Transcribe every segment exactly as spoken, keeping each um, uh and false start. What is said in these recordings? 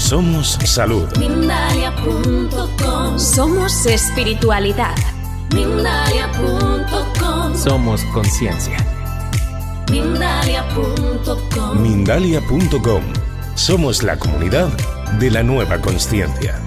Somos salud. Mindalia punto com. Somos espiritualidad. Mindalia punto com. Somos conciencia. Mindalia punto com. Mindalia punto com. Somos la comunidad de la nueva consciencia.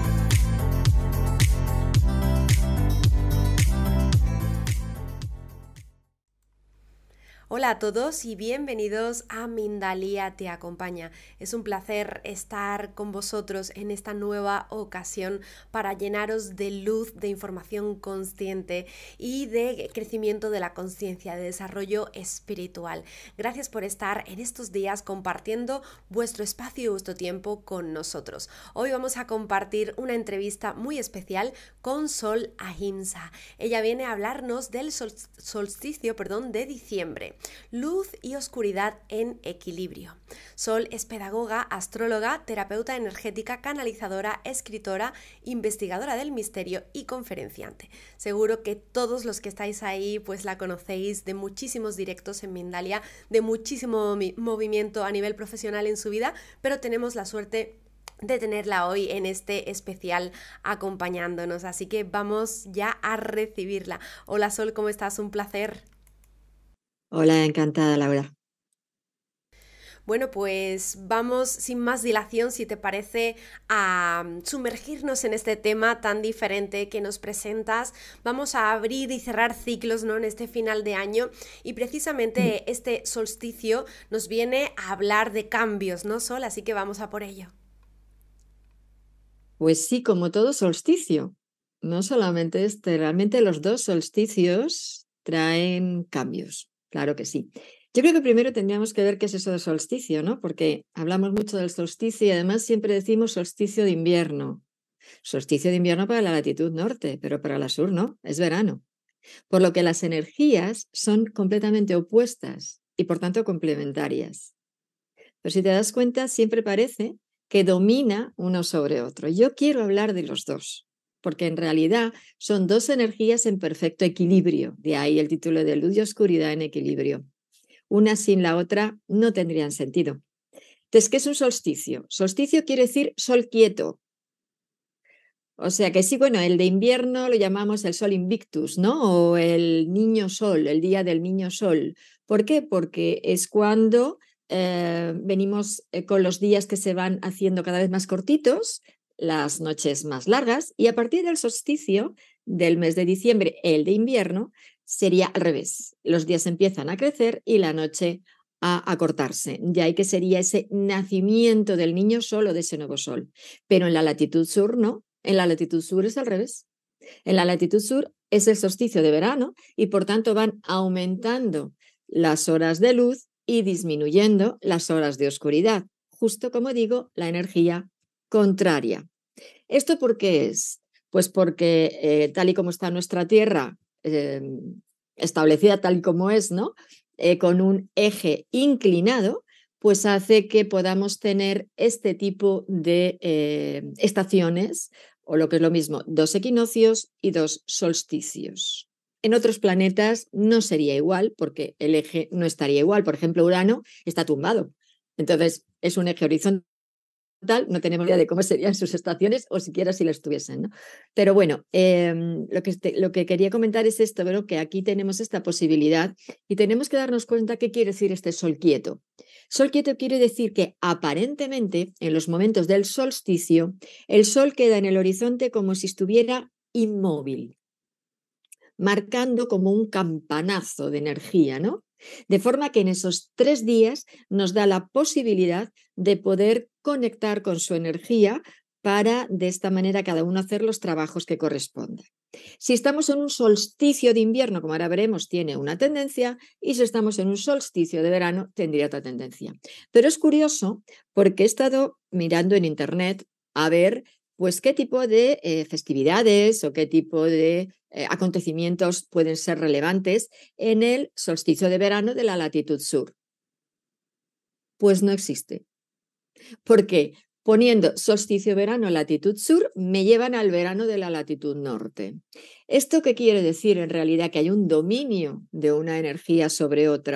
Hola a todos y bienvenidos a Mindalia Te Acompaña. Es un placer estar con vosotros en esta nueva ocasión para llenaros de luz, de información consciente y de crecimiento de la conciencia, de desarrollo espiritual. Gracias por estar en estos días compartiendo vuestro espacio y vuestro tiempo con nosotros. Hoy vamos a compartir una entrevista muy especial con Sol Ahimsa. Ella viene a hablarnos del sol- solsticio perdón, de diciembre. Luz y oscuridad en equilibrio. Sol es pedagoga, astróloga, terapeuta energética, canalizadora, escritora, investigadora del misterio y conferenciante. Seguro que todos los que estáis ahí pues la conocéis de muchísimos directos en Mindalia, de muchísimo movimiento a nivel profesional en su vida, pero tenemos la suerte de tenerla hoy en este especial acompañándonos. Así que vamos ya a recibirla. Hola Sol, ¿cómo estás? Un placer. Hola, encantada, Laura. Bueno, pues vamos sin más dilación, si te parece, a sumergirnos en este tema tan diferente que nos presentas. Vamos a abrir y cerrar ciclos, ¿no?, en este final de año, y precisamente este solsticio nos viene a hablar de cambios, ¿no, Sol? Así que vamos a por ello. Pues sí, como todo solsticio, no solamente este, realmente los dos solsticios traen cambios. Claro que sí. Yo creo que primero tendríamos que ver qué es eso de solsticio, ¿no? Porque hablamos mucho del solsticio y además siempre decimos solsticio de invierno. Solsticio de invierno para la latitud norte, pero para la sur no, es verano. Por lo que las energías son completamente opuestas y por tanto complementarias. Pero si te das cuenta, siempre parece que domina uno sobre otro. Yo quiero hablar de los dos, porque en realidad son dos energías en perfecto equilibrio. De ahí el título de Luz y Oscuridad en Equilibrio. Una sin la otra no tendrían sentido. Entonces, ¿qué es un solsticio? Solsticio quiere decir sol quieto. O sea que sí, bueno, el de invierno lo llamamos el sol invictus, ¿no? O el niño sol, el día del niño sol. ¿Por qué? Porque es cuando eh, venimos eh, con los días que se van haciendo cada vez más cortitos, las noches más largas, y a partir del solsticio del mes de diciembre, el de invierno, sería al revés. Los días empiezan a crecer y la noche a acortarse. Ya hay que sería ese nacimiento del niño sol o de ese nuevo sol. Pero en la latitud sur no. En la latitud sur es al revés. En la latitud sur es el solsticio de verano y por tanto van aumentando las horas de luz y disminuyendo las horas de oscuridad. Justo como digo, la energía contraria. ¿Esto por qué es? Pues porque eh, tal y como está nuestra Tierra, eh, establecida tal y como es, ¿no? Eh, con un eje inclinado, pues hace que podamos tener este tipo de eh, estaciones, o lo que es lo mismo, dos equinoccios y dos solsticios. En otros planetas no sería igual porque el eje no estaría igual. Por ejemplo, Urano está tumbado. Entonces, es un eje horizontal. No tenemos idea de cómo serían sus estaciones o siquiera si lo estuviesen, ¿no? Pero bueno, eh, lo, que te, lo que quería comentar es esto, ¿verdad? Que aquí tenemos esta posibilidad y tenemos que darnos cuenta qué quiere decir este sol quieto. Sol quieto quiere decir que aparentemente en los momentos del solsticio el sol queda en el horizonte como si estuviera inmóvil, marcando como un campanazo de energía, ¿no? De forma que en esos tres días nos da la posibilidad de poder conectar con su energía para de esta manera cada uno hacer los trabajos que correspondan. Si estamos en un solsticio de invierno, como ahora veremos, tiene una tendencia, y si estamos en un solsticio de verano, tendría otra tendencia. Pero es curioso porque he estado mirando en internet a ver pues qué tipo de eh, festividades o qué tipo de eh, acontecimientos pueden ser relevantes en el solsticio de verano de la latitud sur. Pues no existe. Porque poniendo solsticio verano latitud sur me llevan al verano de la latitud norte. ¿Esto qué quiere decir en realidad? Que hay un dominio de una energía sobre otra.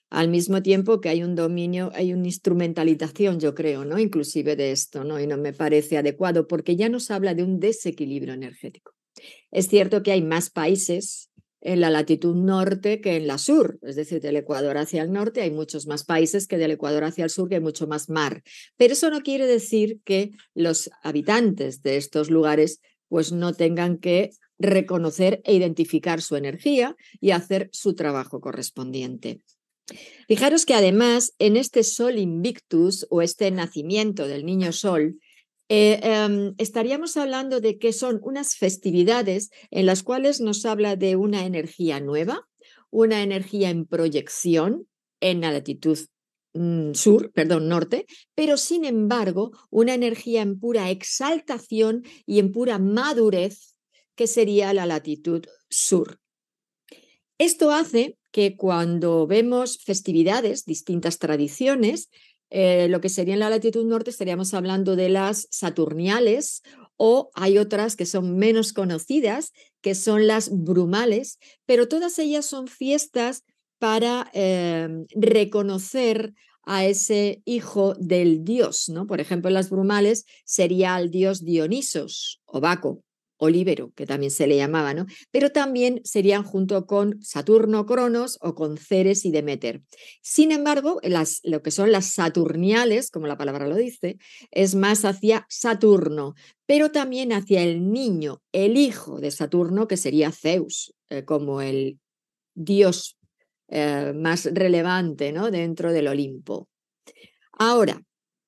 al mismo tiempo que hay un dominio, hay una instrumentalización, yo creo, ¿no? Inclusive de esto, ¿no? Y no me parece adecuado porque ya nos habla de un desequilibrio energético. Es cierto que hay más países en la latitud norte que en la sur, es decir, del Ecuador hacia el norte hay muchos más países que del Ecuador hacia el sur, que hay mucho más mar. Pero eso no quiere decir que los habitantes de estos lugares pues no tengan que reconocer e identificar su energía y hacer su trabajo correspondiente. Fijaros que además en este Sol Invictus o este nacimiento del niño Sol, eh, eh, estaríamos hablando de que son unas festividades en las cuales nos habla de una energía nueva, una energía en proyección en la latitud mm, sur, perdón, norte, pero sin embargo una energía en pura exaltación y en pura madurez que sería la latitud sur. Esto hace que cuando vemos festividades, distintas tradiciones, eh, lo que sería en la latitud norte estaríamos hablando de las saturniales o hay otras que son menos conocidas, que son las brumales, pero todas ellas son fiestas para eh, reconocer a ese hijo del dios, ¿no? Por ejemplo, en las brumales sería el dios Dionisos o Baco, o Líbero, que también se le llamaba, ¿no? Pero también serían junto con Saturno, Cronos o con Ceres y Deméter. Sin embargo, las, lo que son las saturniales, como la palabra lo dice, es más hacia Saturno, pero también hacia el niño, el hijo de Saturno, que sería Zeus, eh, como el dios eh, más relevante, ¿no? Dentro del Olimpo. Ahora,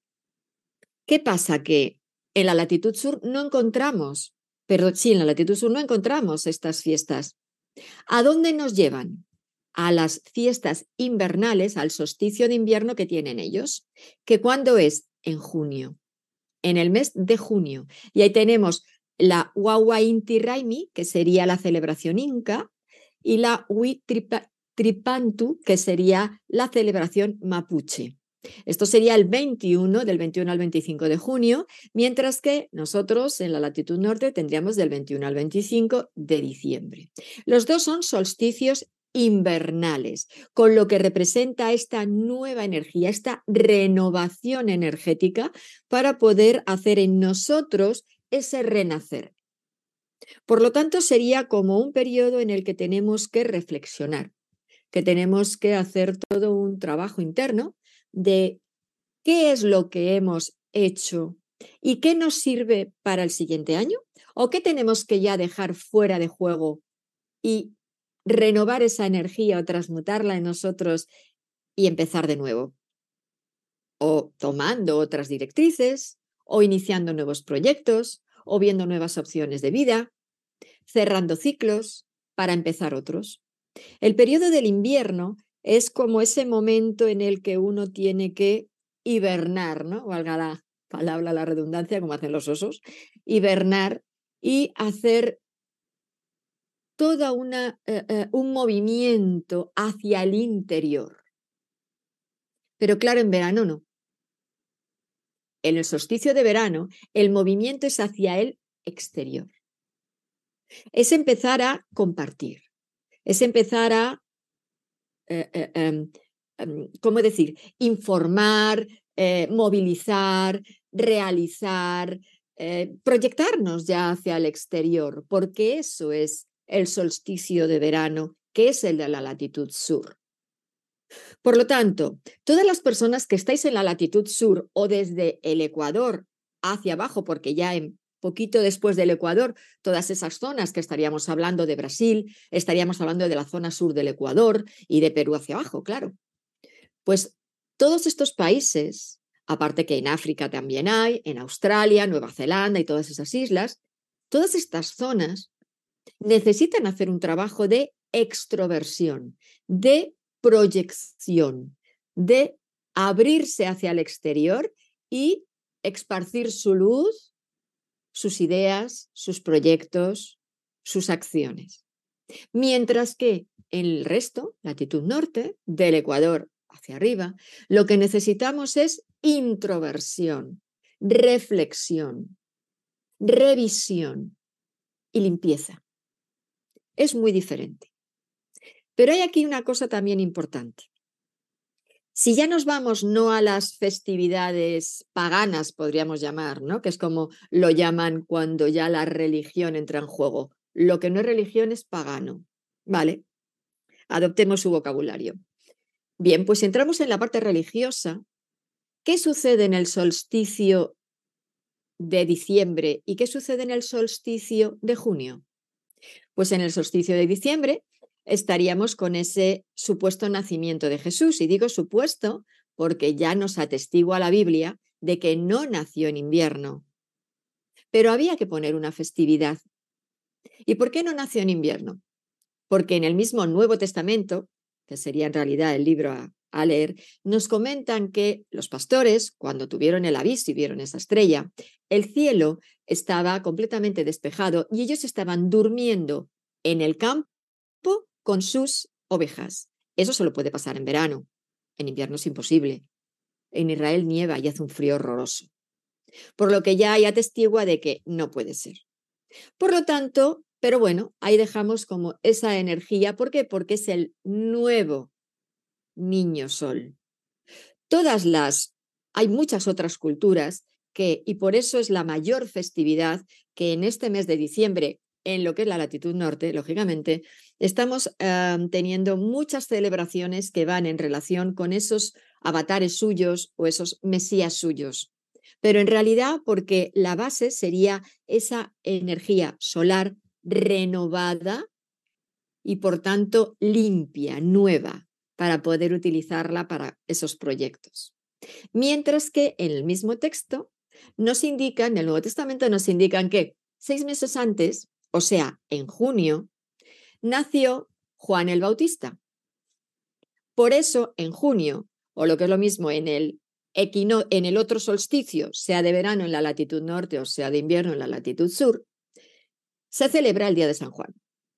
¿qué pasa? Que en la latitud sur no encontramos Pero sí, en la latitud sur no encontramos estas fiestas. ¿A dónde nos llevan? A las fiestas invernales, al solsticio de invierno que tienen ellos, que ¿cuándo es? En junio, en el mes de junio. Y ahí tenemos la Wawa Inti Raymi, que sería la celebración inca, y la Huit Tripantu, que sería la celebración mapuche. Esto sería el veintiuno, del veintiuno al veinticinco de junio, mientras que nosotros en la latitud norte tendríamos del veintiuno al veinticinco de diciembre. Los dos son solsticios invernales, con lo que representa esta nueva energía, esta renovación energética para poder hacer en nosotros ese renacer. Por lo tanto, sería como un periodo en el que tenemos que reflexionar, que tenemos que hacer todo un trabajo interno de qué es lo que hemos hecho y qué nos sirve para el siguiente año o qué tenemos que ya dejar fuera de juego y renovar esa energía o transmutarla en nosotros y empezar de nuevo. O tomando otras directrices, o iniciando nuevos proyectos, o viendo nuevas opciones de vida, cerrando ciclos para empezar otros. El periodo del invierno es como ese momento en el que uno tiene que hibernar, ¿no? Valga la palabra, la redundancia, como hacen los osos, hibernar y hacer todo una, eh, eh, un movimiento hacia el interior. Pero claro, en verano no. En el solsticio de verano, el movimiento es hacia el exterior. Es empezar a compartir, es empezar a Eh, eh, eh, ¿cómo decir? Informar, eh, movilizar, realizar, eh, proyectarnos ya hacia el exterior, porque eso es el solsticio de verano, que es el de la latitud sur. Por lo tanto, todas las personas que estáis en la latitud sur o desde el Ecuador hacia abajo, porque ya en poquito después del Ecuador, todas esas zonas que estaríamos hablando de Brasil, estaríamos hablando de la zona sur del Ecuador y de Perú hacia abajo, claro. Pues todos estos países, aparte que en África también hay, en Australia, Nueva Zelanda y todas esas islas, todas estas zonas necesitan hacer un trabajo de extroversión, de proyección, de abrirse hacia el exterior y esparcir su luz, sus ideas, sus proyectos, sus acciones. Mientras que en el resto, latitud norte, del Ecuador hacia arriba, lo que necesitamos es introversión, reflexión, revisión y limpieza. Es muy diferente. Pero hay aquí una cosa también importante. Si ya nos vamos no a las festividades paganas, podríamos llamar, ¿no? Que es como lo llaman cuando ya la religión entra en juego. Lo que no es religión es pagano, ¿vale? Adoptemos su vocabulario. Bien, pues si entramos en la parte religiosa, ¿qué sucede en el solsticio de diciembre y qué sucede en el solsticio de junio? Pues en el solsticio de diciembre estaríamos con ese supuesto nacimiento de Jesús. Y digo supuesto porque ya nos atestigua la Biblia de que no nació en invierno. Pero había que poner una festividad. ¿Y por qué no nació en invierno? Porque en el mismo Nuevo Testamento, que sería en realidad el libro a, a leer, nos comentan que los pastores, cuando tuvieron el aviso y vieron esa estrella, el cielo estaba completamente despejado y ellos estaban durmiendo en el campo con sus ovejas. Eso solo puede pasar en verano. En invierno es imposible. En Israel nieva y hace un frío horroroso. Por lo que ya hay atestigua de que no puede ser. Por lo tanto, pero bueno, ahí dejamos como esa energía. ¿Por qué? Porque es el nuevo niño sol. Todas las, hay muchas otras culturas que, y por eso es la mayor festividad que en este mes de diciembre, en lo que es la latitud norte, lógicamente, estamos eh, teniendo muchas celebraciones que van en relación con esos avatares suyos o esos mesías suyos. Pero en realidad porque la base sería esa energía solar renovada y por tanto limpia, nueva, para poder utilizarla para esos proyectos. Mientras que en el mismo texto nos indican, en el Nuevo Testamento nos indican que seis meses antes, o sea, en junio, nació Juan el Bautista. Por eso, en junio, o lo que es lo mismo, en el, equino, en el otro solsticio, sea de verano en la latitud norte o sea de invierno en la latitud sur, se celebra el Día de San Juan.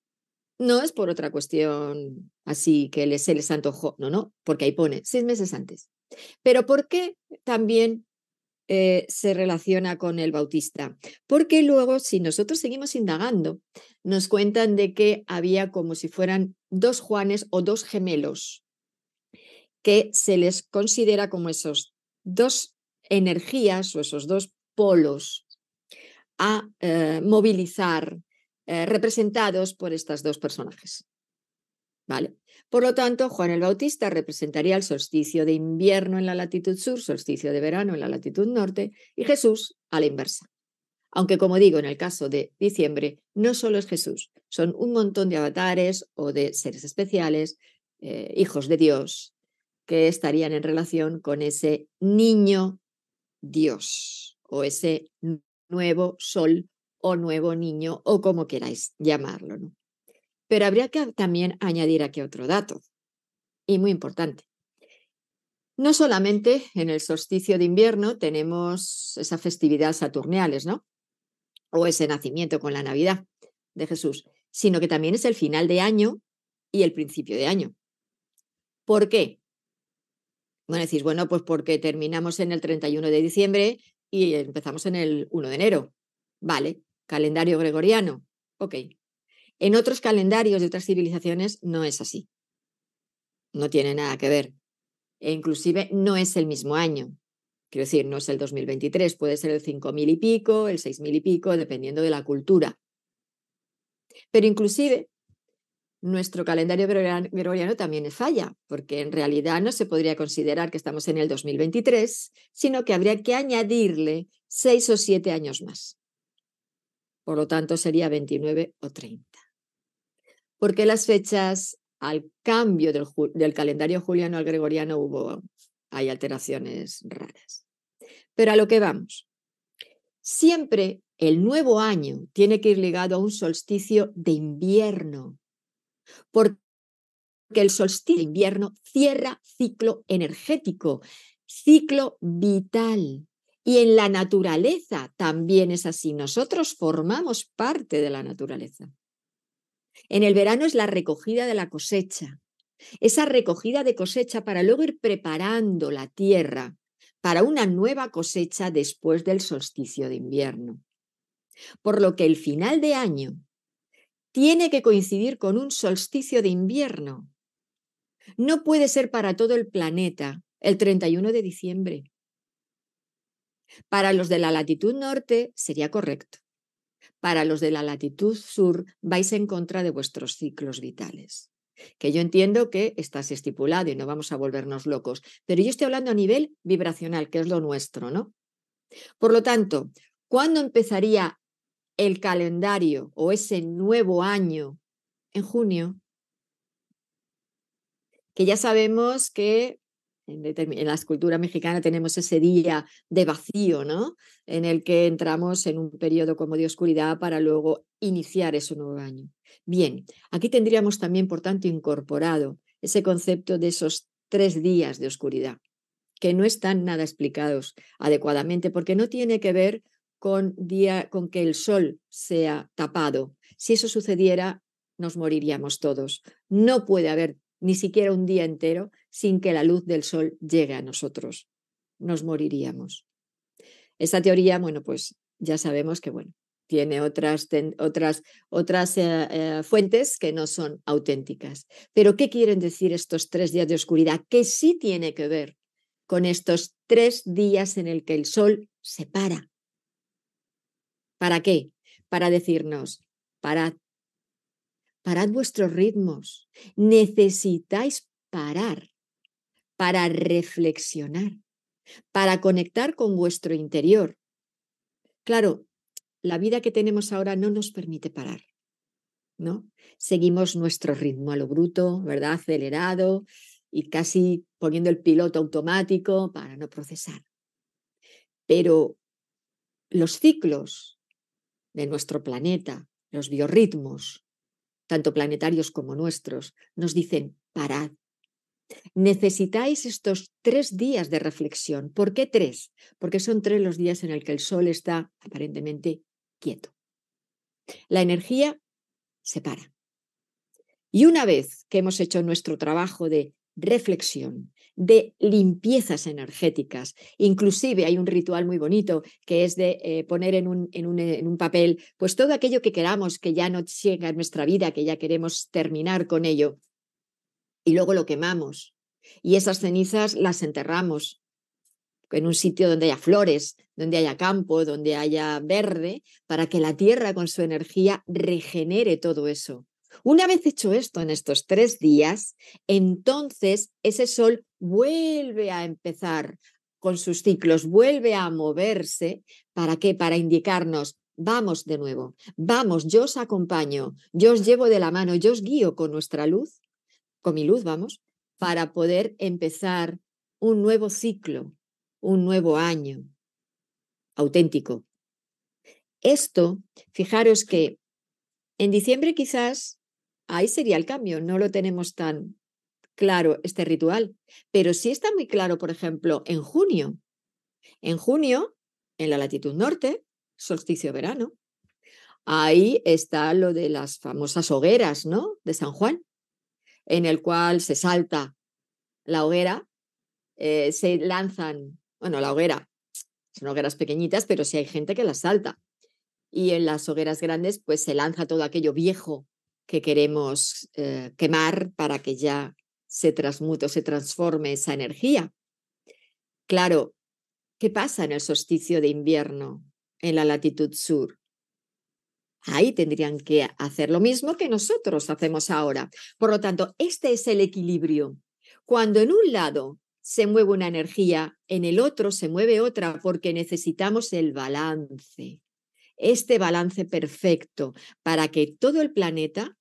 No es por otra cuestión así que se les antojó, no, no, porque ahí pone seis meses antes. Pero ¿por qué también eh, se relaciona con el Bautista? Porque luego, si nosotros seguimos indagando, nos cuentan de que había como si fueran dos Juanes o dos gemelos, que se les considera como esos dos energías o esos dos polos a eh, movilizar, eh, representados por estos dos personajes. ¿Vale? Por lo tanto, Juan el Bautista representaría el solsticio de invierno en la latitud sur, solsticio de verano en la latitud norte, y Jesús a la inversa. Aunque, como digo, en el caso de diciembre, no solo es Jesús, son un montón de avatares o de seres especiales, eh, hijos de Dios, que estarían en relación con ese niño Dios o ese nuevo sol o nuevo niño o como queráis llamarlo, ¿no? Pero habría que también añadir aquí otro dato, y muy importante. No solamente en el solsticio de invierno tenemos esa festividad saturniales, ¿no? O ese nacimiento con la Navidad de Jesús, sino que también es el final de año y el principio de año. ¿Por qué? Bueno, decís, bueno, pues porque terminamos en el treinta y uno de diciembre y empezamos en el uno de enero. Vale, calendario gregoriano, ok. En otros calendarios de otras civilizaciones no es así. No tiene nada que ver. E inclusive no es el mismo año. Quiero decir, no es el dos mil veintitrés, puede ser el cinco mil y pico, el seis mil y pico, dependiendo de la cultura. Pero inclusive nuestro calendario gregoriano también es falla, porque en realidad no se podría considerar que estamos en el dos mil veintitrés, sino que habría que añadirle seis o siete años más. Por lo tanto, sería veintinueve o treinta. Porque las fechas, al cambio del, del calendario juliano al gregoriano, hubo, hay alteraciones raras. Pero a lo que vamos. Siempre el nuevo año tiene que ir ligado a un solsticio de invierno, porque el solsticio de invierno cierra ciclo energético, ciclo vital. Y en la naturaleza también es así. Nosotros formamos parte de la naturaleza. En el verano es la recogida de la cosecha, esa recogida de cosecha para luego ir preparando la tierra para una nueva cosecha después del solsticio de invierno. Por lo que el final de año tiene que coincidir con un solsticio de invierno. No puede ser para todo el planeta el treinta y uno de diciembre. Para los de la latitud norte sería correcto. Para los de la latitud sur vais en contra de vuestros ciclos vitales. Que yo entiendo que estás estipulado y no vamos a volvernos locos, pero yo estoy hablando a nivel vibracional, que es lo nuestro, ¿no? Por lo tanto, ¿cuándo empezaría el calendario o ese nuevo año? En junio. Que ya sabemos que en, en la escultura mexicana tenemos ese día de vacío, ¿no? En el que entramos en un periodo como de oscuridad para luego iniciar ese nuevo año. Bien, aquí tendríamos también, por tanto, incorporado ese concepto de esos tres días de oscuridad, que no están nada explicados adecuadamente, porque no tiene que ver con, día, con que el sol sea tapado. Si eso sucediera, nos moriríamos todos. No puede haber ni siquiera un día entero sin que la luz del sol llegue a nosotros. Nos moriríamos. Esta teoría, bueno, pues ya sabemos que, bueno, tiene otras, ten, otras, otras eh, eh, fuentes que no son auténticas. Pero, ¿qué quieren decir estos tres días de oscuridad? Que sí tiene que ver con estos tres días en el que el sol se para. ¿Para qué? Para decirnos, parad, parad vuestros ritmos. Necesitáis parar para reflexionar, para conectar con vuestro interior. Claro, la vida que tenemos ahora no nos permite parar, ¿no? Seguimos nuestro ritmo a lo bruto, ¿verdad? Acelerado y casi poniendo el piloto automático para no procesar. Pero los ciclos de nuestro planeta, los biorritmos, tanto planetarios como nuestros, nos dicen, parad. Necesitáis estos tres días de reflexión. ¿Por qué tres? Porque son tres los días en el que el sol está aparentemente quieto. La energía se para. Y una vez que hemos hecho nuestro trabajo de reflexión, de limpiezas energéticas, inclusive hay un ritual muy bonito que es de eh, poner en un, en, un, en un papel pues todo aquello que queramos que ya no llega en nuestra vida, que ya queremos terminar con ello, y luego lo quemamos y esas cenizas las enterramos en un sitio donde haya flores, donde haya campo, donde haya verde, para que la tierra con su energía regenere todo eso. Una vez hecho esto en estos tres días, entonces ese sol vuelve a empezar con sus ciclos, vuelve a moverse. ¿Para qué? Para indicarnos, vamos de nuevo, vamos, yo os acompaño, yo os llevo de la mano, yo os guío con nuestra luz, con mi luz, vamos, para poder empezar un nuevo ciclo, un nuevo año auténtico. Esto, fijaros que en diciembre quizás ahí sería el cambio, no lo tenemos tan claro este ritual, pero sí está muy claro, por ejemplo, en junio. En junio, en la latitud norte, solsticio verano, ahí está lo de las famosas hogueras, ¿no? De San Juan, en el cual se salta la hoguera, eh, se lanzan, bueno, la hoguera, son hogueras pequeñitas, pero sí hay gente que las salta. Y en las hogueras grandes, pues se lanza todo aquello viejo que queremos eh, quemar para que ya se transmute o se transforme esa energía. Claro, ¿qué pasa en el solsticio de invierno en la latitud sur? Ahí tendrían que hacer lo mismo que nosotros hacemos ahora. Por lo tanto, este es el equilibrio. Cuando en un lado se mueve una energía, en el otro se mueve otra, porque necesitamos el balance. Este balance perfecto para que todo el planeta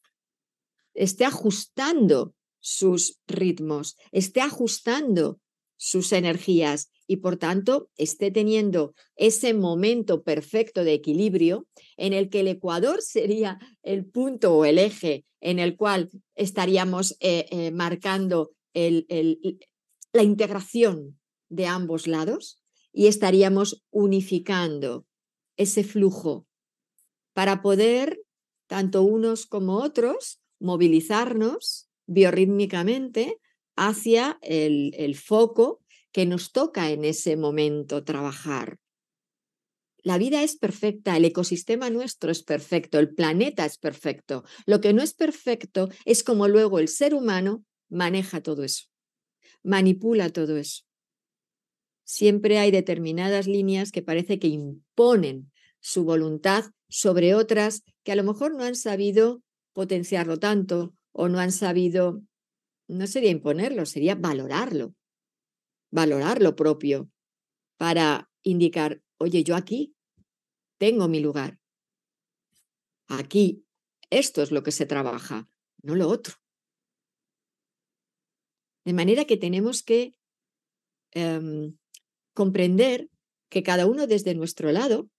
esté ajustando sus ritmos, esté ajustando sus energías y por tanto esté teniendo ese momento perfecto de equilibrio en el que el ecuador sería el punto o el eje en el cual estaríamos eh, eh, marcando el, el, la integración de ambos lados y estaríamos unificando ese flujo para poder, tanto unos como otros, movilizarnos biorrítmicamente hacia el, el foco que nos toca en ese momento trabajar. La vida es perfecta, el ecosistema nuestro es perfecto, el planeta es perfecto. Lo que no es perfecto es como luego el ser humano maneja todo eso. manipula todo eso. Siempre hay determinadas líneas que parece que imponen su voluntad sobre otras que a lo mejor no han sabido potenciarlo tanto o no han sabido, no sería imponerlo, sería valorarlo, valorar lo propio para indicar, oye, yo aquí tengo mi lugar. Aquí, esto es lo que se trabaja, no lo otro. De manera que tenemos que eh, comprender que cada uno desde nuestro lado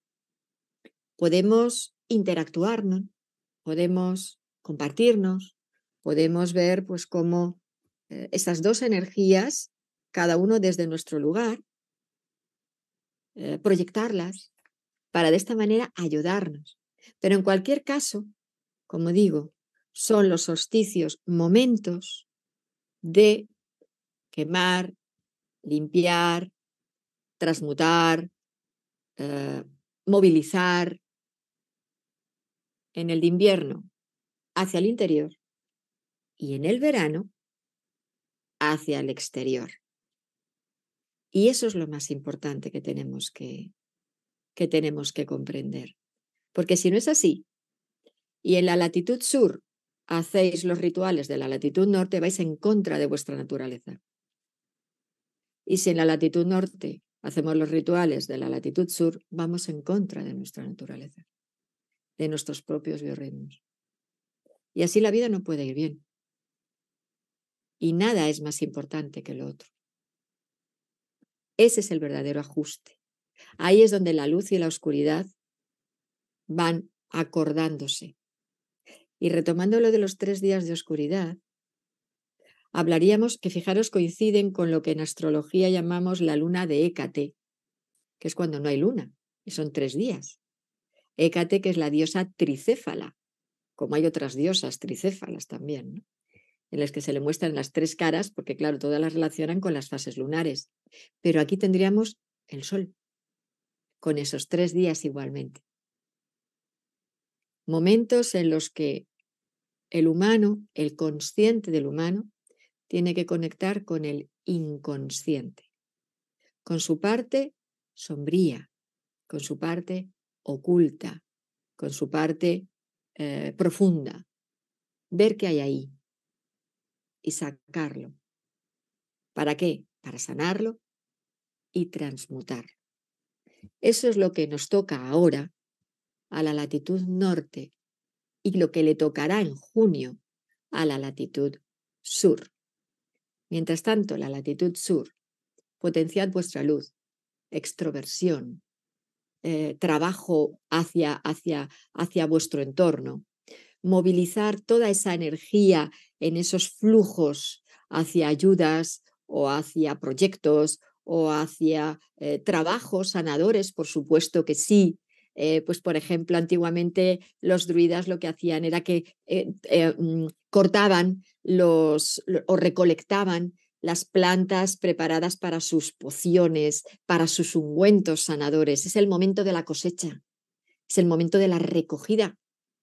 podemos interactuarnos, podemos compartirnos, podemos ver pues cómo eh, esas dos energías, cada uno desde nuestro lugar, eh, proyectarlas para de esta manera ayudarnos. Pero en cualquier caso, como digo, son los solsticios momentos de quemar, limpiar, transmutar, eh, movilizar. En el de invierno hacia el interior y en el verano hacia el exterior. Y eso es lo más importante que tenemos que, que tenemos que comprender. Porque si no es así, y en la latitud sur hacéis los rituales de la latitud norte, vais en contra de vuestra naturaleza. Y si en la latitud norte hacemos los rituales de la latitud sur, vamos en contra de nuestra naturaleza, de nuestros propios biorritmos. Y así la vida no puede ir bien. Y nada es más importante que lo otro. Ese es el verdadero ajuste. Ahí es donde la luz y la oscuridad van acordándose. Y retomando lo de los tres días de oscuridad, hablaríamos que, fijaros, coinciden con lo que en astrología llamamos la luna de Hécate, que es cuando no hay luna, y son tres días. Hécate, que es la diosa tricéfala, como hay otras diosas tricéfalas también, ¿no? En las que se le muestran las tres caras, porque claro, todas las relacionan con las fases lunares. Pero aquí tendríamos el sol, con esos tres días igualmente. Momentos en los que el humano, el consciente del humano, tiene que conectar con el inconsciente, con su parte sombría, con su parte oculta, con su parte eh, profunda. Ver qué hay ahí y sacarlo. ¿Para qué? Para sanarlo y transmutarlo. Eso es lo que nos toca ahora a la latitud norte y lo que le tocará en junio a la latitud sur. Mientras tanto, la latitud sur, potenciad vuestra luz, extroversión, eh, trabajo hacia, hacia, hacia vuestro entorno, movilizar toda esa energía en esos flujos hacia ayudas o hacia proyectos o hacia eh, trabajos sanadores, por supuesto que sí. Eh, pues por ejemplo, antiguamente los druidas lo que hacían era que eh, eh, cortaban los, o recolectaban las plantas preparadas para sus pociones, para sus ungüentos sanadores. Es el momento de la cosecha, es el momento de la recogida.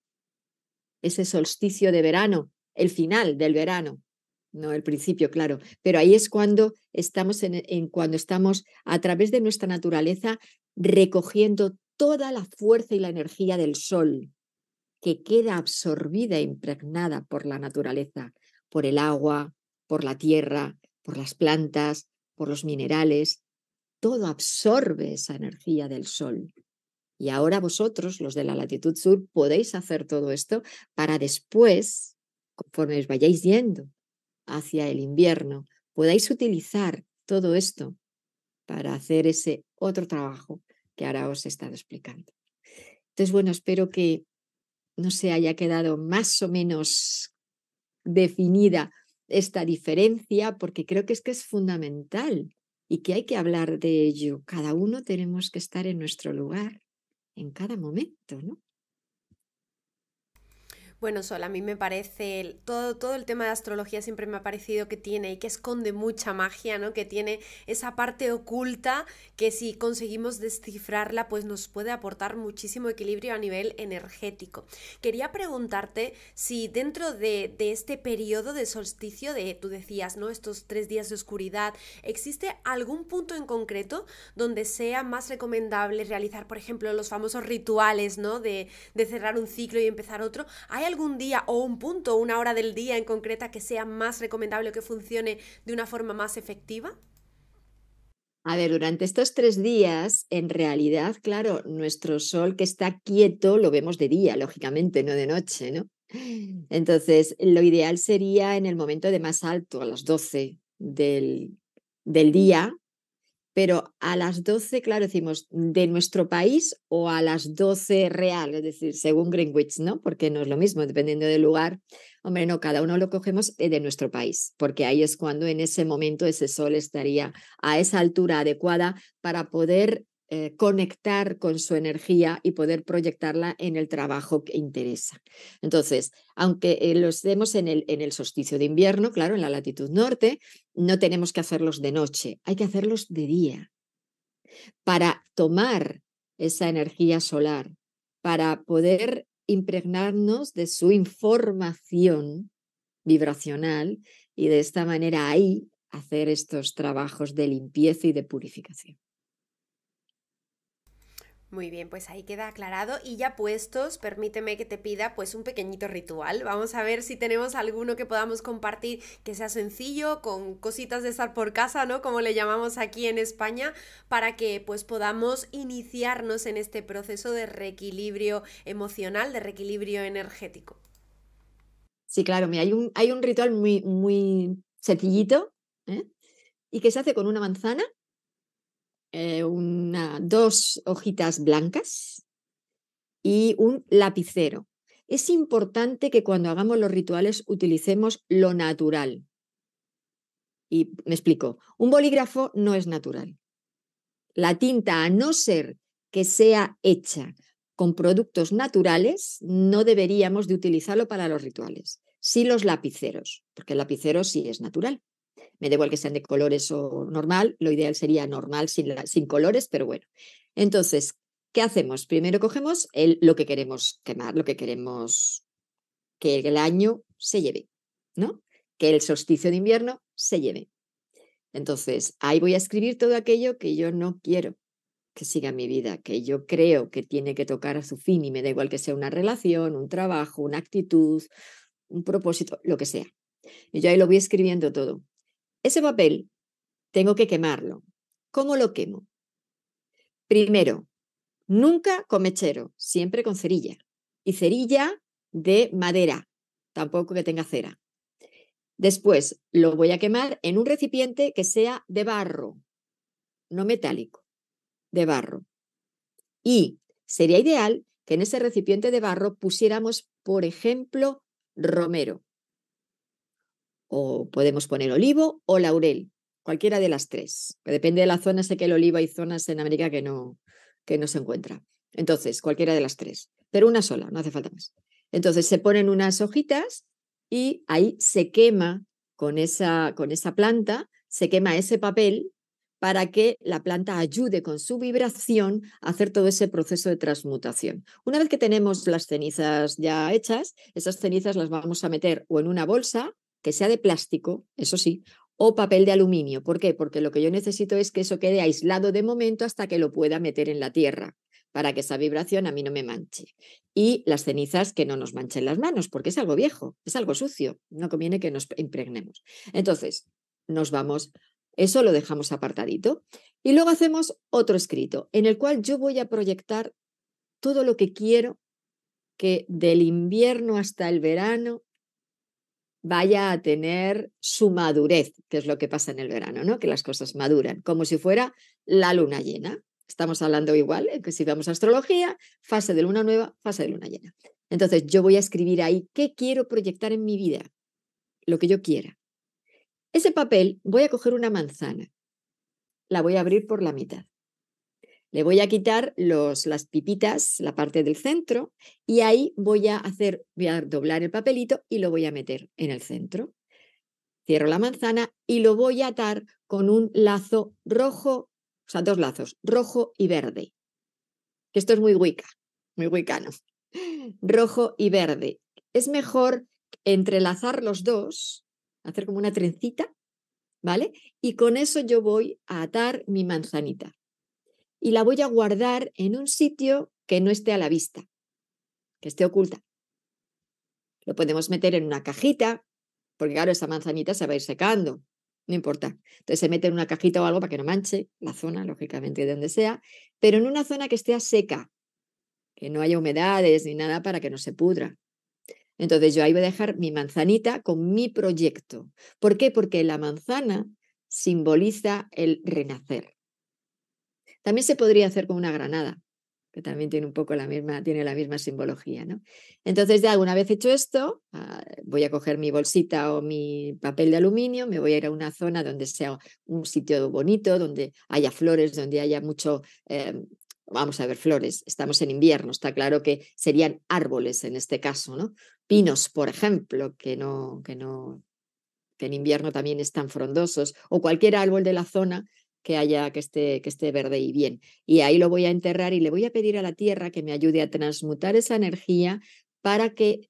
Ese solsticio de verano, el final del verano, no el principio, claro, pero ahí es cuando estamos, en, en, cuando estamos a través de nuestra naturaleza recogiendo toda la fuerza y la energía del sol, que queda absorbida e impregnada por la naturaleza, por el agua, por la tierra, por las plantas, por los minerales. Todo absorbe esa energía del sol. Y ahora vosotros, los de la latitud sur, podéis hacer todo esto para después, conforme os vayáis yendo hacia el invierno, podáis utilizar todo esto para hacer ese otro trabajo que ahora os he estado explicando. Entonces, bueno, espero que no se haya quedado más o menos definida esta diferencia, porque creo que es que es fundamental y que hay que hablar de ello. Cada uno tenemos que estar en nuestro lugar en cada momento, ¿no? Bueno, Sol, a mí me parece, todo, todo el tema de astrología siempre me ha parecido que tiene y que esconde mucha magia, ¿no? Que tiene esa parte oculta que si conseguimos descifrarla, pues nos puede aportar muchísimo equilibrio a nivel energético. Quería preguntarte si dentro de, de este periodo de solsticio, de, tú decías, ¿no? Estos tres días de oscuridad, ¿existe algún punto en concreto donde sea más recomendable realizar, por ejemplo, los famosos rituales, ¿no? De, de cerrar un ciclo y empezar otro? ¿Hay algún día o un punto, una hora del día en concreta que sea más recomendable o que funcione de una forma más efectiva? A ver, durante estos tres días, en realidad, claro, nuestro sol que está quieto lo vemos de día, lógicamente, no de noche, ¿no? Entonces, lo ideal sería en el momento de más alto, a las doce del, del día, pero a las doce, claro, decimos, de nuestro país o a las doce real, es decir, según Greenwich, ¿no? Porque no es lo mismo, dependiendo del lugar. Hombre, no, cada uno lo cogemos de nuestro país, porque ahí es cuando en ese momento ese sol estaría a esa altura adecuada para poder eh, conectar con su energía y poder proyectarla en el trabajo que interesa. Entonces, aunque eh, lo estemos en el, en el solsticio de invierno, claro, en la latitud norte, no tenemos que hacerlos de noche, hay que hacerlos de día para tomar esa energía solar, para poder impregnarnos de su información vibracional y de esta manera ahí hacer estos trabajos de limpieza y de purificación. Muy bien, pues ahí queda aclarado y ya puestos, permíteme que te pida pues un pequeñito ritual. Vamos a ver si tenemos alguno que podamos compartir que sea sencillo, con cositas de estar por casa, ¿no? Como le llamamos aquí en España, para que pues podamos iniciarnos en este proceso de reequilibrio emocional, de reequilibrio energético. Sí, claro, mira, hay un, hay un ritual muy, muy sencillito, ¿eh? Y que se hace con una manzana, eh, una, dos hojitas blancas y un lapicero. Es importante que cuando hagamos los rituales utilicemos lo natural. Y me explico, un bolígrafo no es natural. La tinta, a no ser que sea hecha con productos naturales, no deberíamos de utilizarlo para los rituales. Sí los lapiceros, porque el lapicero sí es natural. Me da igual que sean de colores o normal, lo ideal sería normal sin, la, sin colores, pero bueno. Entonces, ¿qué hacemos? Primero cogemos el, lo que queremos quemar, lo que queremos que el año se lleve, ¿no? Que el solsticio de invierno se lleve. Entonces, ahí voy a escribir todo aquello que yo no quiero que siga mi vida, que yo creo que tiene que tocar a su fin y me da igual que sea una relación, un trabajo, una actitud, un propósito, lo que sea. Y yo ahí lo voy escribiendo todo. Ese papel tengo que quemarlo. ¿Cómo lo quemo? Primero, nunca con mechero, siempre con cerilla. Y cerilla de madera, tampoco que tenga cera. Después lo voy a quemar en un recipiente que sea de barro, no metálico, de barro. Y sería ideal que en ese recipiente de barro pusiéramos, por ejemplo, romero. O podemos poner olivo o laurel, cualquiera de las tres. Depende de la zona, sé que el olivo hay zonas en América que no, que no se encuentra. Entonces, cualquiera de las tres, pero una sola, no hace falta más. Entonces se ponen unas hojitas y ahí se quema con esa, con esa planta, se quema ese papel para que la planta ayude con su vibración a hacer todo ese proceso de transmutación. Una vez que tenemos las cenizas ya hechas, esas cenizas las vamos a meter o en una bolsa, que sea de plástico, eso sí, o papel de aluminio. ¿Por qué? Porque lo que yo necesito es que eso quede aislado de momento hasta que lo pueda meter en la tierra, para que esa vibración a mí no me manche. Y las cenizas que no nos manchen las manos, porque es algo viejo, es algo sucio, no conviene que nos impregnemos. Entonces, nos vamos, eso lo dejamos apartadito. Y luego hacemos otro escrito, en el cual yo voy a proyectar todo lo que quiero que del invierno hasta el verano vaya a tener su madurez, que es lo que pasa en el verano, ¿no? Que las cosas maduran, como si fuera la luna llena. Estamos hablando igual, ¿eh? Que si vamos a astrología, fase de luna nueva, fase de luna llena. Entonces yo voy a escribir ahí qué quiero proyectar en mi vida, lo que yo quiera. Ese papel voy a coger una manzana, la voy a abrir por la mitad. Le voy a quitar los, las pipitas, la parte del centro, y ahí voy a hacer, voy a doblar el papelito y lo voy a meter en el centro. Cierro la manzana y lo voy a atar con un lazo rojo, o sea, dos lazos, rojo y verde. Que esto es muy wicca, muy wiccano. Rojo y verde. Es mejor entrelazar los dos, hacer como una trencita, ¿vale? Y con eso yo voy a atar mi manzanita. Y la voy a guardar en un sitio que no esté a la vista, que esté oculta. Lo podemos meter en una cajita, porque claro, esa manzanita se va a ir secando, no importa. Entonces se mete en una cajita o algo para que no manche la zona, lógicamente, de donde sea, pero en una zona que esté seca, que no haya humedades ni nada para que no se pudra. Entonces yo ahí voy a dejar mi manzanita con mi proyecto. ¿Por qué? Porque la manzana simboliza el renacer. También se podría hacer con una granada, que también tiene un poco la misma, tiene la misma simbología, ¿no? Entonces, ya alguna vez hecho esto, uh, voy a coger mi bolsita o mi papel de aluminio, me voy a ir a una zona donde sea un sitio bonito, donde haya flores, donde haya mucho, eh, vamos a ver, flores. Estamos en invierno, está claro que serían árboles en este caso, ¿no? Pinos, por ejemplo, que no, que no, que en invierno también están frondosos, o cualquier árbol de la zona que haya, que esté, que esté verde y bien. Y ahí lo voy a enterrar y le voy a pedir a la tierra que me ayude a transmutar esa energía para que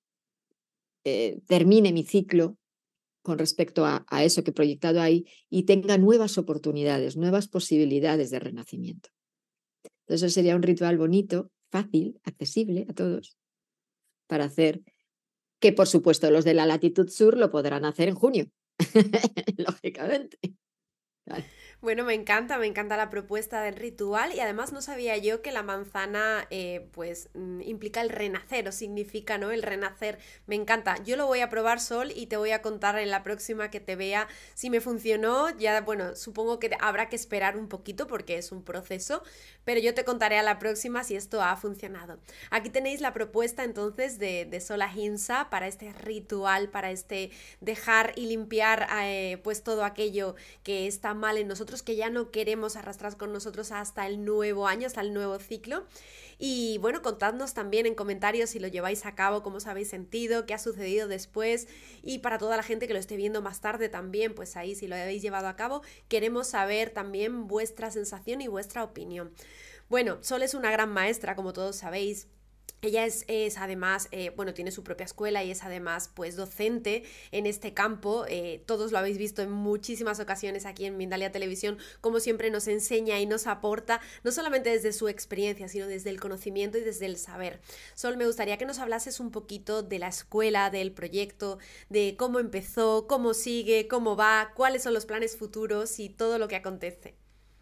eh, termine mi ciclo con respecto a, a eso que he proyectado ahí y tenga nuevas oportunidades, nuevas posibilidades de renacimiento. Entonces eso sería un ritual bonito, fácil, accesible a todos, para hacer, que por supuesto los de la latitud sur lo podrán hacer en junio, lógicamente. Vale. Bueno, me encanta, me encanta la propuesta del ritual y además no sabía yo que la manzana eh, pues implica el renacer o significa, ¿no? El renacer, me encanta. Yo lo voy a probar, Sol, y te voy a contar en la próxima que te vea si me funcionó. Ya, bueno, supongo que habrá que esperar un poquito porque es un proceso, pero yo te contaré a la próxima si esto ha funcionado. Aquí tenéis la propuesta entonces de, de Sol Ahimsa para este ritual, para este dejar y limpiar eh, pues todo aquello que está mal en nosotros, que ya no queremos arrastrar con nosotros hasta el nuevo año, hasta el nuevo ciclo. Y bueno, contadnos también en comentarios si lo lleváis a cabo, cómo os habéis sentido, qué ha sucedido después, y para toda la gente que lo esté viendo más tarde también, pues ahí si lo habéis llevado a cabo, queremos saber también vuestra sensación y vuestra opinión. Bueno, Sol es una gran maestra, como todos sabéis. Ella es, es además, eh, bueno, tiene su propia escuela y es además, pues, docente en este campo. Eh, todos lo habéis visto en muchísimas ocasiones aquí en Mindalia Televisión, como siempre nos enseña y nos aporta, no solamente desde su experiencia, sino desde el conocimiento y desde el saber. Sol, me gustaría que nos hablases un poquito de la escuela, del proyecto, de cómo empezó, cómo sigue, cómo va, cuáles son los planes futuros y todo lo que acontece.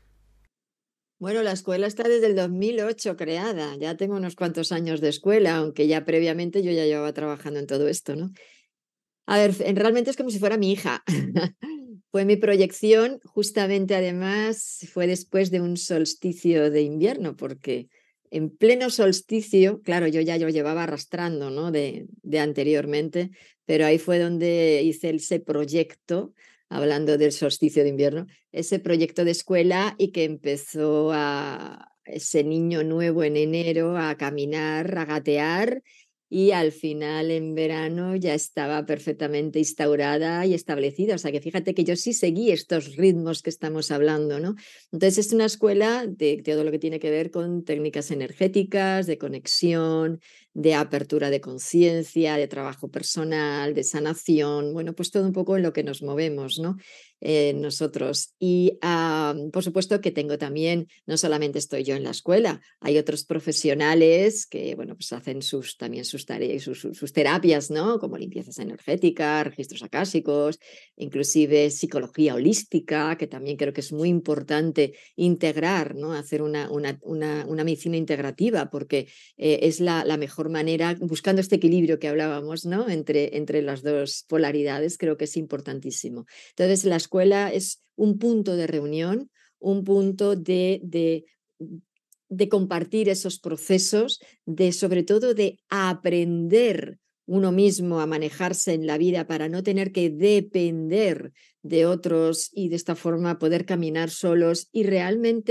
Bueno, la escuela está desde el dos mil ocho creada, ya tengo unos cuantos años de escuela, aunque ya previamente yo ya llevaba trabajando en todo esto, ¿no? A ver, realmente es como si fuera mi hija. Fue mi proyección, justamente además fue después de un solsticio de invierno, porque en pleno solsticio, claro, yo ya lo llevaba arrastrando, ¿no? de, de anteriormente, pero ahí fue donde hice ese proyecto, hablando del solsticio de invierno, ese proyecto de escuela y que empezó a ese niño nuevo en enero a caminar, a gatear y al final en verano ya estaba perfectamente instaurada y establecida. O sea que fíjate que yo sí seguí estos ritmos que estamos hablando, ¿no? Entonces es una escuela de todo lo que tiene que ver con técnicas energéticas, de conexión, de apertura de conciencia, de trabajo personal, de sanación, bueno, pues todo un poco en lo que nos movemos, ¿no? Eh, nosotros. Y uh, por supuesto que tengo también, no solamente estoy yo en la escuela, hay otros profesionales que, bueno, pues hacen sus, también sus tareas, sus, sus terapias, ¿no? Como limpiezas energéticas, registros acásicos, inclusive psicología holística, que también creo que es muy importante integrar, ¿no? Hacer una, una, una, una medicina integrativa, porque eh, es la, la mejor manera, buscando este equilibrio que hablábamos, ¿no? Entre, entre las dos polaridades, creo que es importantísimo. Entonces, la escuela es un punto de reunión, un punto de, de, de compartir esos procesos, de sobre todo de aprender uno mismo a manejarse en la vida para no tener que depender de otros y de esta forma poder caminar solos y realmente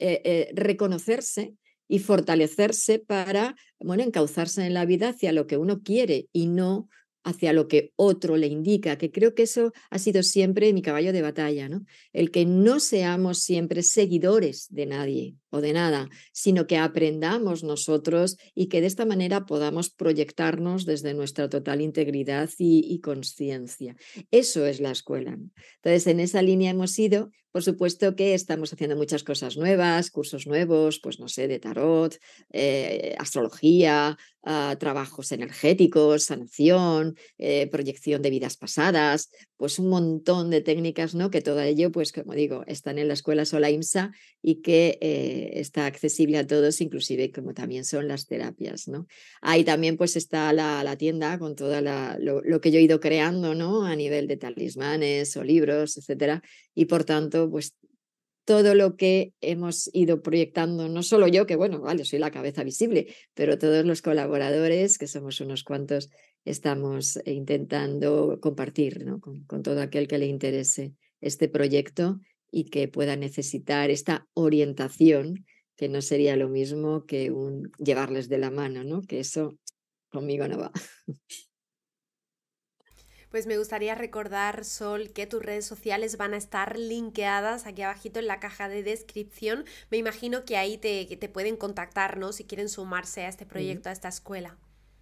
eh, eh, reconocerse y fortalecerse para, bueno, encauzarse en la vida hacia lo que uno quiere y no hacia lo que otro le indica, que creo que eso ha sido siempre mi caballo de batalla, ¿no? El que no seamos siempre seguidores de nadie o de nada, sino que aprendamos nosotros y que de esta manera podamos proyectarnos desde nuestra total integridad y, y conciencia. Eso es la escuela, ¿no? Entonces, en esa línea hemos ido. Por supuesto que estamos haciendo muchas cosas nuevas, cursos nuevos, pues no sé, de tarot, eh, astrología, uh, trabajos energéticos, sanación, eh, proyección de vidas pasadas, pues un montón de técnicas, ¿no? Que todo ello, pues como digo, están en la escuela Soul Ahimsa y que eh, está accesible a todos, inclusive como también son las terapias, ¿no? Ahí también pues está la, la tienda con todo lo, lo que yo he ido creando, ¿no? A nivel de talismanes o libros, etcétera. Y por tanto, pues todo lo que hemos ido proyectando, no solo yo, que bueno, vale, soy la cabeza visible, pero todos los colaboradores, que somos unos cuantos, estamos intentando compartir, ¿no? con, con todo aquel que le interese este proyecto y que pueda necesitar esta orientación, que no sería lo mismo que un llevarles de la mano, ¿no? Que eso conmigo no va. Pues me gustaría recordar, Sol, que tus redes sociales van a estar linkeadas aquí abajito en la caja de descripción. Me imagino que ahí te, que te pueden contactar, ¿no? Si quieren sumarse a este proyecto, a esta escuela.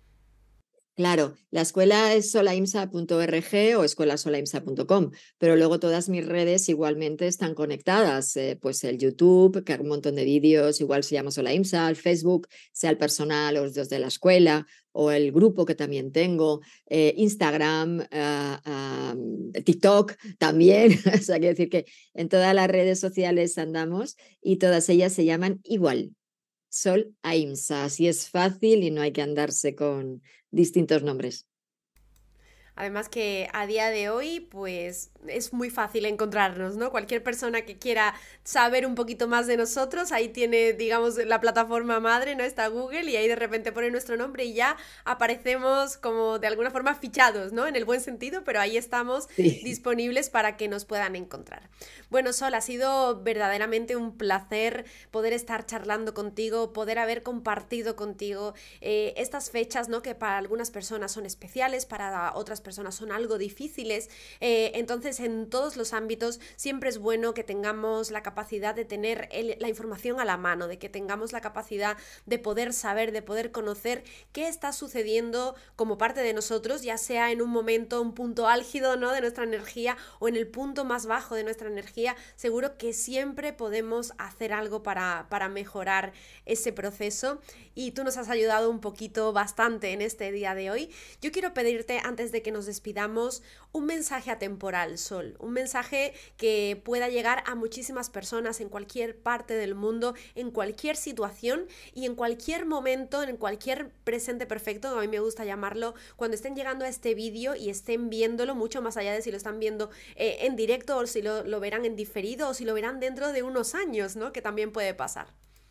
Claro, la escuela es soul ahimsa punto org o escuela soul ahimsa punto com, pero luego todas mis redes igualmente están conectadas, eh, pues el YouTube, que hay un montón de vídeos, igual se llama Soul Ahimsa, el Facebook, sea el personal o los de la escuela, o el grupo que también tengo, eh, Instagram, uh, um, TikTok también, o sea, quiero decir que en todas las redes sociales andamos y todas ellas se llaman igual, Soul Ahimsa, así es fácil y no hay que andarse con distintos nombres. Además que a día de hoy, pues es muy fácil encontrarnos, ¿no? Cualquier persona que quiera saber un poquito más de nosotros, ahí tiene, digamos, la plataforma madre, ¿no? Está Google y ahí de repente pone nuestro nombre y ya aparecemos como de alguna forma fichados, ¿no? En el buen sentido, pero ahí estamos sí. disponibles para que nos puedan encontrar. Bueno, Sol, ha sido verdaderamente un placer poder estar charlando contigo, poder haber compartido contigo eh, estas fechas, ¿no? Que para algunas personas son especiales, para otras personas personas son algo difíciles, eh, entonces en todos los ámbitos siempre es bueno que tengamos la capacidad de tener el, la información a la mano, de que tengamos la capacidad de poder saber, de poder conocer qué está sucediendo como parte de nosotros, ya sea en un momento, un punto álgido, ¿no? de nuestra energía o en el punto más bajo de nuestra energía. Seguro que siempre podemos hacer algo para, para mejorar ese proceso y tú nos has ayudado un poquito bastante en este día de hoy. Yo quiero pedirte, antes de que nos despidamos, un mensaje atemporal, Sol, un mensaje que pueda llegar a muchísimas personas en cualquier parte del mundo, en cualquier situación y en cualquier momento, en cualquier presente perfecto, a mí me gusta llamarlo, cuando estén llegando a este vídeo y estén viéndolo, mucho más allá de si lo están viendo eh, en directo o si lo, lo verán en diferido o si lo verán dentro de unos años, ¿no? Que también puede pasar.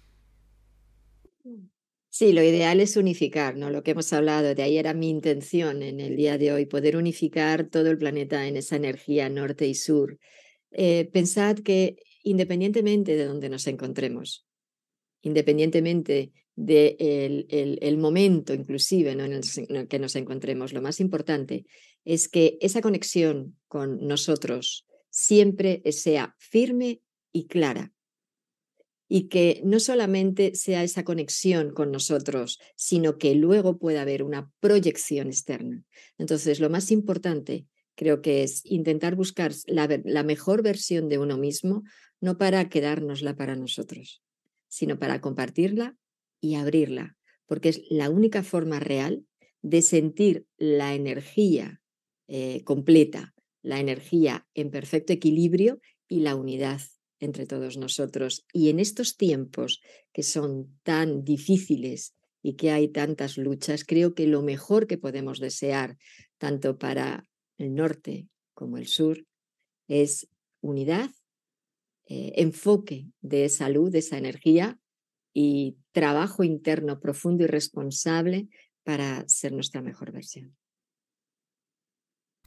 Sí, lo ideal es unificar, ¿no? Lo que hemos hablado, de ahí era mi intención en el día de hoy, poder unificar todo el planeta en esa energía norte y sur. Eh, pensad que independientemente de donde nos encontremos, independientemente del de el, el momento inclusive, ¿no? en, el, en el que nos encontremos, lo más importante es que esa conexión con nosotros siempre sea firme y clara. Y que no solamente sea esa conexión con nosotros, sino que luego pueda haber una proyección externa. Entonces, lo más importante creo que es intentar buscar la, la mejor versión de uno mismo, no para quedárnosla para nosotros, sino para compartirla y abrirla, porque es la única forma real de sentir la energía eh, completa, la energía en perfecto equilibrio y la unidad entre todos nosotros. Y en estos tiempos que son tan difíciles y que hay tantas luchas, creo que lo mejor que podemos desear, tanto para el norte como el sur, es unidad, eh, enfoque de esa luz, de esa energía y trabajo interno profundo y responsable para ser nuestra mejor versión.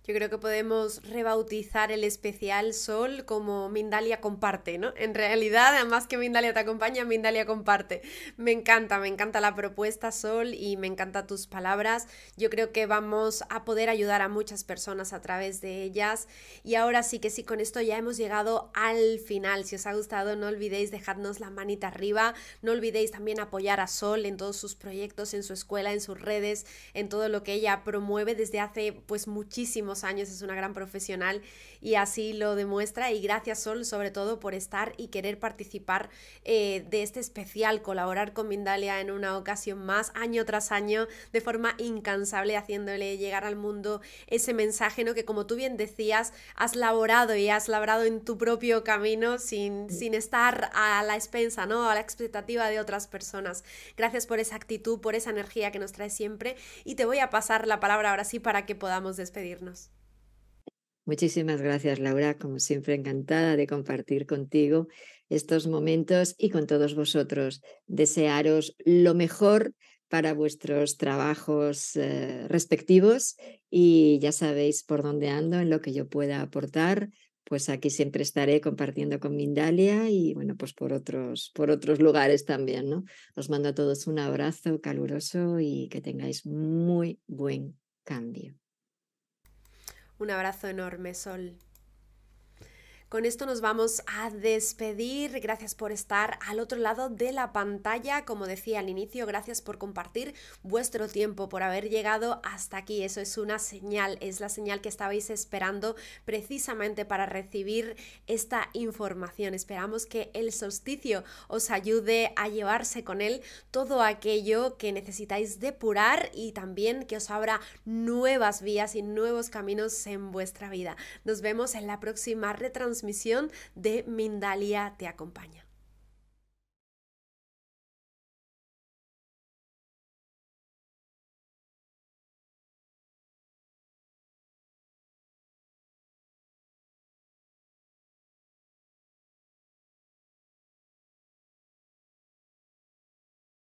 Yo creo que podemos rebautizar el especial Sol como Mindalia comparte, ¿no? En realidad, además que Mindalia te acompaña, Mindalia comparte. Me encanta, me encanta la propuesta, Sol, y me encantan tus palabras. Yo creo que vamos a poder ayudar a muchas personas a través de ellas. Y ahora sí que sí, con esto ya hemos llegado al final. Si os ha gustado, no olvidéis dejarnos la manita arriba. No olvidéis también apoyar a Sol en todos sus proyectos, en su escuela, en sus redes, en todo lo que ella promueve desde hace pues muchísimos años. Es una gran profesional y así lo demuestra. Y gracias, Sol, sobre todo por estar y querer participar eh, de este especial, colaborar con Mindalia en una ocasión más, año tras año, de forma incansable, haciéndole llegar al mundo ese mensaje, ¿no? Que como tú bien decías, has laborado y has labrado en tu propio camino sin, sin estar a la expensa, ¿no? A la expectativa de otras personas. Gracias por esa actitud, por esa energía que nos trae siempre, y te voy a pasar la palabra ahora sí para que podamos despedirnos. Muchísimas gracias, Laura. Como siempre, encantada de compartir contigo estos momentos y con todos vosotros. Desearos lo mejor para vuestros trabajos eh, respectivos, y ya sabéis por dónde ando, en lo que yo pueda aportar. Pues aquí siempre estaré compartiendo con Mindalia y bueno, pues por otros, por otros lugares también, ¿no? Os mando a todos un abrazo caluroso y que tengáis muy buen cambio. Un abrazo enorme, Sol. Con esto nos vamos a despedir. Gracias por estar al otro lado de la pantalla. Como decía al inicio, gracias por compartir vuestro tiempo, por haber llegado hasta aquí. Eso es una señal, es la señal que estabais esperando precisamente para recibir esta información. Esperamos que el solsticio os ayude a llevarse con él todo aquello que necesitáis depurar y también que os abra nuevas vías y nuevos caminos en vuestra vida. Nos vemos en la próxima retransmisión de Mindalia te acompaña.